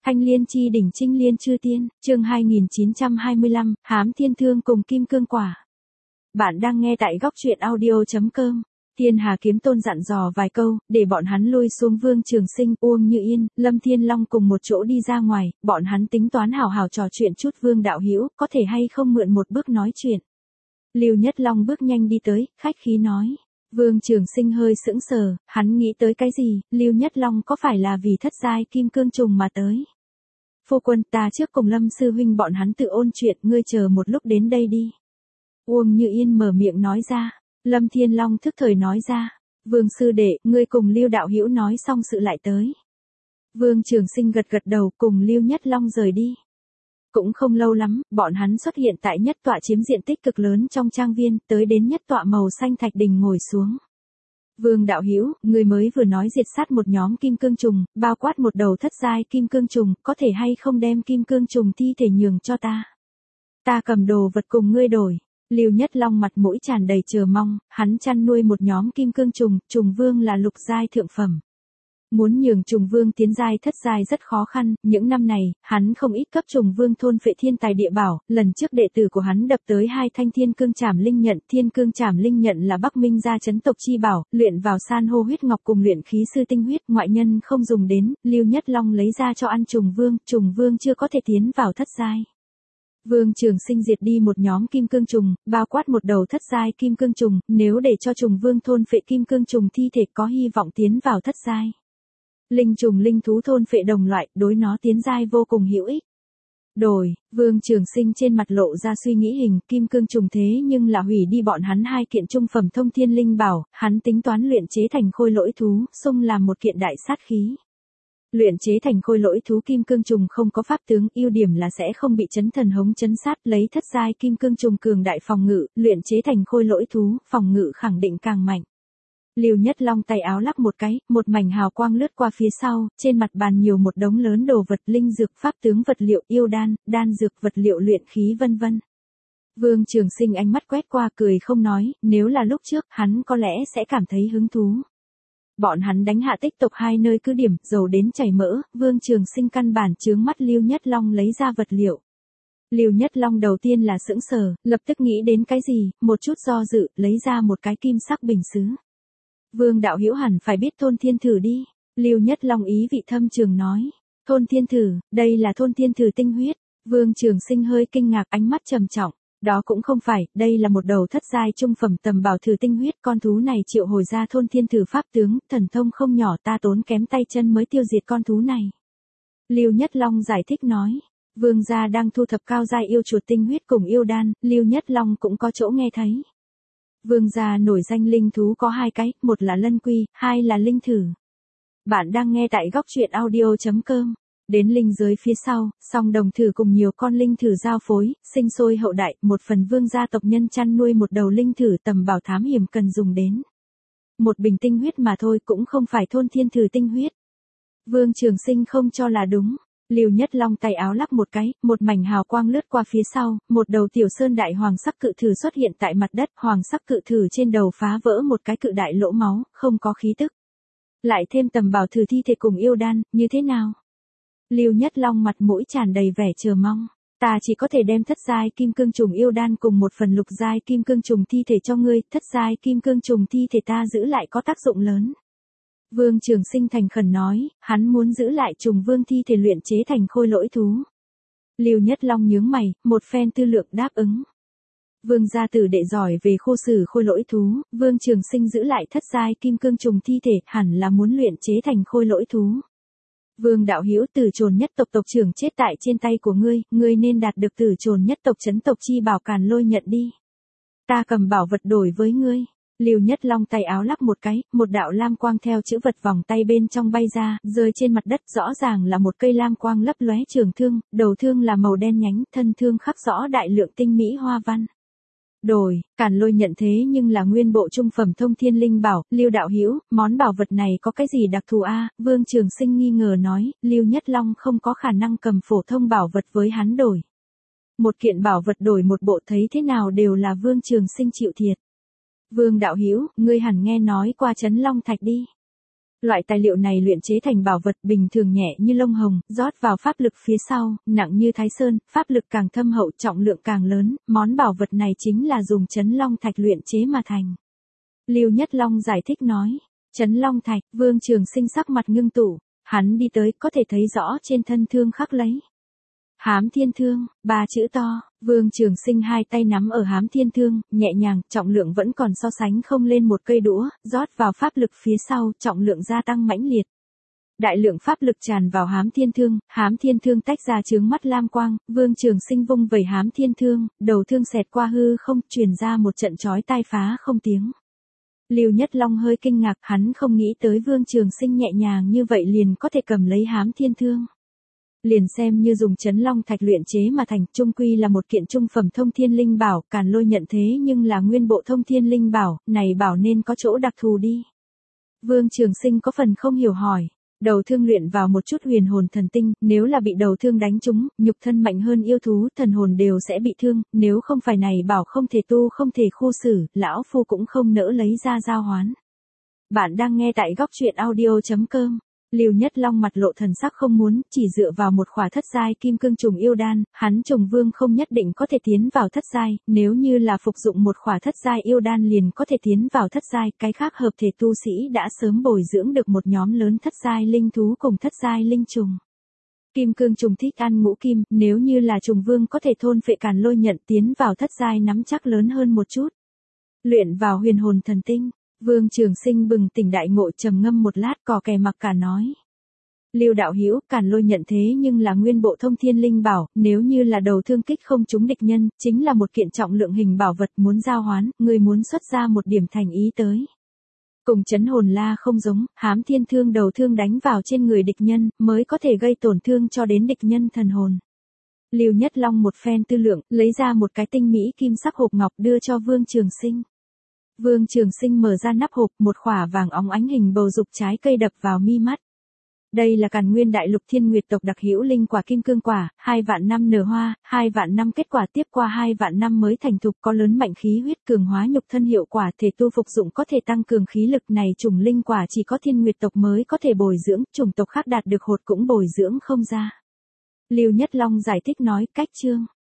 Thanh Liên chi đỉnh Trinh Liên chư tiên, chương 2925, Hám Thiên Thương cùng Kim Cương Quả. Bạn đang nghe tại góc truyện audio.com. Thiên Hà Kiếm Tôn dặn dò vài câu, để bọn hắn lui xuống Vương Trường Sinh, Uông Như Yên, Lâm Thiên Long cùng một chỗ đi ra ngoài, bọn hắn tính toán hào hào trò chuyện chút. Vương đạo hữu, có thể hay không mượn một bước nói chuyện. Lưu Nhất Long bước nhanh đi tới, khách khí nói. Vương Trường Sinh hơi sững sờ, hắn nghĩ tới cái gì, Lưu Nhất Long có phải là vì thất giai kim cương trùng mà tới. Phu quân, ta trước cùng Lâm sư huynh bọn hắn tự ôn chuyện, ngươi chờ một lúc đến đây đi. Uông Như Yên mở miệng nói ra. Lâm Thiên Long thức thời nói ra. Vương sư đệ, ngươi cùng Lưu đạo hữu nói xong sự lại tới. Vương Trường Sinh gật gật đầu, cùng Lưu Nhất Long rời đi. Cũng không lâu lắm, bọn hắn xuất hiện tại nhất tọa chiếm diện tích cực lớn trong trang viên, tới đến nhất tọa màu xanh thạch đình ngồi xuống. Vương đạo hữu, người mới vừa nói diệt sát một nhóm kim cương trùng, bao quát một đầu thất giai kim cương trùng, có thể hay không đem kim cương trùng thi thể nhường cho ta? Ta cầm đồ vật cùng ngươi đổi. Lưu Nhất Long mặt mũi tràn đầy chờ mong, hắn chăn nuôi một nhóm kim cương trùng, trùng vương là lục giai thượng phẩm. Muốn nhường trùng vương tiến giai thất giai rất khó khăn, những năm này, hắn không ít cấp trùng vương thôn phệ thiên tài địa bảo, lần trước đệ tử của hắn đập tới 2 thanh thiên cương trảm linh nhận, thiên cương trảm linh nhận là Bắc Minh gia chấn tộc chi bảo, luyện vào san hô huyết ngọc cùng luyện khí sư tinh huyết, ngoại nhân không dùng đến, Lưu Nhất Long lấy ra cho ăn trùng vương chưa có thể tiến vào thất giai. Vương Trường Sinh diệt đi một nhóm kim cương trùng, bao quát một đầu thất giai kim cương trùng, nếu để cho trùng vương thôn phệ kim cương trùng thi thể có hy vọng tiến vào thất giai. Linh trùng linh thú thôn phệ đồng loại, đối nó tiến giai vô cùng hữu ích. Vương Trường Sinh trên mặt lộ ra suy nghĩ hình, kim cương trùng thế nhưng là hủy đi bọn hắn 2 kiện trung phẩm thông thiên linh bảo, hắn tính toán luyện chế thành khôi lỗi thú, xung làm một kiện đại sát khí. Luyện chế thành khôi lỗi thú kim cương trùng không có pháp tướng, ưu điểm là sẽ không bị chấn thần hống chấn sát, lấy thất giai kim cương trùng cường đại phòng ngự, luyện chế thành khôi lỗi thú, phòng ngự khẳng định càng mạnh. Lưu Nhất Long tay áo lắc một cái, một mảnh hào quang lướt qua phía sau, trên mặt bàn nhiều một đống lớn đồ vật, linh dược, pháp tướng vật liệu, yêu đan, đan dược, vật liệu luyện khí vân vân. Vương Trường Sinh ánh mắt quét qua cười không nói, nếu là lúc trước, hắn có lẽ sẽ cảm thấy hứng thú. Bọn hắn đánh hạ tích tộc 2 nơi cứ điểm, dầu đến chảy mỡ, Vương Trường Sinh căn bản chướng mắt Lưu Nhất Long lấy ra vật liệu. Lưu Nhất Long đầu tiên là sững sờ, lập tức nghĩ đến cái gì, một chút do dự, lấy ra một cái kim sắc bình sứ. Vương đạo hữu hẳn phải biết thôn thiên thử đi. Lưu Nhất Long ý vị thâm trường nói. Thôn thiên thử, đây là thôn thiên thử tinh huyết. Vương Trường Sinh hơi kinh ngạc, ánh mắt trầm trọng. Đó cũng không phải, đây là một đầu thất giai trung phẩm tầm bảo thử tinh huyết, con thú này triệu hồi ra thôn thiên thử pháp tướng, thần thông không nhỏ, ta tốn kém tay chân mới tiêu diệt con thú này. Lưu Nhất Long giải thích nói. Vương gia đang thu thập cao giai yêu chuột tinh huyết cùng yêu đan, Lưu Nhất Long cũng có chỗ nghe thấy. Vương gia nổi danh linh thú có 2 cái, một là lân quy, 2 là linh thử. Bạn đang nghe tại góc truyện audio.com. Đến linh giới phía sau, song đồng thử cùng nhiều con linh thử giao phối, sinh sôi hậu đại, một phần vương gia tộc nhân chăn nuôi một đầu linh thử tầm bảo thám hiểm cần dùng đến. Một bình tinh huyết mà thôi, cũng không phải thôn thiên thử tinh huyết. Vương Trường Sinh không cho là đúng. Lưu Nhất Long tay áo lắc một cái, một mảnh hào quang lướt qua phía sau, một đầu tiểu sơn đại hoàng sắc cự thử xuất hiện tại mặt đất, hoàng sắc cự thử trên đầu phá vỡ một cái cự đại lỗ máu, không có khí tức. Lại thêm tầm bảo thử thi thể cùng yêu đan, như thế nào? Lưu Nhất Long mặt mũi tràn đầy vẻ chờ mong. Ta chỉ có thể đem thất giai kim cương trùng yêu đan cùng một phần lục giai kim cương trùng thi thể cho ngươi, thất giai kim cương trùng thi thể ta giữ lại có tác dụng lớn. Vương Trường Sinh thành khẩn nói, hắn muốn giữ lại trùng vương thi thể luyện chế thành khôi lỗi thú. Lưu Nhất Long nhướng mày, một phen tư lượng đáp ứng. Vương gia tử đệ giỏi về khô xử khôi lỗi thú, Vương Trường Sinh giữ lại thất giai kim cương trùng thi thể, hẳn là muốn luyện chế thành khôi lỗi thú. Vương đạo hữu, tử trồn nhất tộc tộc trưởng chết tại trên tay của ngươi nên đạt được tử trồn nhất tộc chấn tộc chi bảo Càn Lôi nhận đi. Ta cầm bảo vật đổi với ngươi. Lưu Nhất Long tay áo lắc một cái, một đạo lam quang theo chữ vật vòng tay bên trong bay ra, rơi trên mặt đất, rõ ràng là một cây lam quang lấp lóe trường thương, đầu thương là màu đen nhánh, thân thương khắc rõ đại lượng tinh mỹ hoa văn. Càn Lôi nhận thế nhưng là nguyên bộ trung phẩm thông thiên linh bảo, Lưu đạo hữu, món bảo vật này có cái gì đặc thù a? Vương Trường Sinh nghi ngờ nói, Lưu Nhất Long không có khả năng cầm phổ thông bảo vật với hắn đổi. Một kiện bảo vật đổi một bộ thấy thế nào đều là Vương Trường Sinh chịu thiệt. Vương đạo hữu, ngươi hẳn nghe nói qua Trấn Long Thạch đi. Loại tài liệu này luyện chế thành bảo vật bình thường nhẹ như lông hồng, rót vào pháp lực phía sau, nặng như Thái Sơn, pháp lực càng thâm hậu, trọng lượng càng lớn, món bảo vật này chính là dùng Chấn Long Thạch luyện chế mà thành. Lưu Nhất Long giải thích nói, Chấn Long Thạch, Vương Trường Sinh sắc mặt ngưng tụ, hắn đi tới có thể thấy rõ trên thân thương khắc lấy. Hám Thiên Thương, 3 chữ to, Vương Trường Sinh hai tay nắm ở Hám Thiên Thương, nhẹ nhàng, trọng lượng vẫn còn so sánh không lên một cây đũa, rót vào pháp lực phía sau, trọng lượng gia tăng mãnh liệt. Đại lượng pháp lực tràn vào Hám Thiên Thương tách ra chướng mắt lam quang, Vương Trường Sinh vung vẩy Hám Thiên Thương, đầu thương xẹt qua hư không, truyền ra một trận chói tai phá không tiếng. Lưu Nhất Long hơi kinh ngạc, hắn không nghĩ tới Vương Trường Sinh nhẹ nhàng như vậy liền có thể cầm lấy Hám Thiên Thương. Liền xem như dùng Chấn Long Thạch luyện chế mà thành, trung quy là một kiện trung phẩm thông thiên linh bảo, Càn Lôi nhận thế nhưng là nguyên bộ thông thiên linh bảo, này bảo nên có chỗ đặc thù đi. Vương Trường Sinh có phần không hiểu hỏi, đầu thương luyện vào một chút huyền hồn thần tinh, nếu là bị đầu thương đánh trúng, nhục thân mạnh hơn yêu thú, thần hồn đều sẽ bị thương, nếu không phải này bảo không thể tu không thể khu xử, lão phu cũng không nỡ lấy ra giao hoán. Bạn đang nghe tại góc truyện audio.com. Lưu Nhất Long mặt lộ thần sắc không muốn, chỉ dựa vào một khỏa thất giai kim cương trùng yêu đan, hắn trùng vương không nhất định có thể tiến vào thất giai, nếu như là phục dụng một khỏa thất giai yêu đan liền có thể tiến vào thất giai, cái khác hợp thể tu sĩ đã sớm bồi dưỡng được một nhóm lớn thất giai linh thú cùng thất giai linh trùng. Kim cương trùng thích ăn ngũ kim, nếu như là trùng vương có thể thôn phệ Càn Lôi nhận tiến vào thất giai nắm chắc lớn hơn một chút. Luyện vào huyền hồn thần tinh. Vương Trường Sinh bừng tỉnh đại ngộ, trầm ngâm một lát cò kè mặc cả nói. Lưu đạo hữu, Càn Lôi nhận thế nhưng là nguyên bộ thông thiên linh bảo, nếu như là đầu thương kích không trúng địch nhân, chính là một kiện trọng lượng hình bảo vật muốn giao hoán, người muốn xuất ra một điểm thành ý tới. Cùng Chấn Hồn La không giống, Hám Thiên Thương đầu thương đánh vào trên người địch nhân, mới có thể gây tổn thương cho đến địch nhân thần hồn. Lưu Nhất Long một phen tư lượng, lấy ra một cái tinh mỹ kim sắc hộp ngọc đưa cho Vương Trường Sinh. Vương Trường Sinh mở ra nắp hộp, một khỏa vàng óng ánh hình bầu dục trái cây đập vào mi mắt. Đây là Càn Nguyên Đại Lục Thiên Nguyệt tộc đặc hữu linh quả kim cương quả, 2 vạn năm nở hoa, 2 vạn năm kết quả tiếp qua 2 vạn năm mới thành thục, có lớn mạnh khí huyết cường hóa nhục thân hiệu quả, thể tu phục dụng có thể tăng cường khí lực, này chủng linh quả chỉ có Thiên Nguyệt tộc mới có thể bồi dưỡng, chủng tộc khác đạt được hột cũng bồi dưỡng không ra. Lưu Nhất Long giải thích nói, cách chương.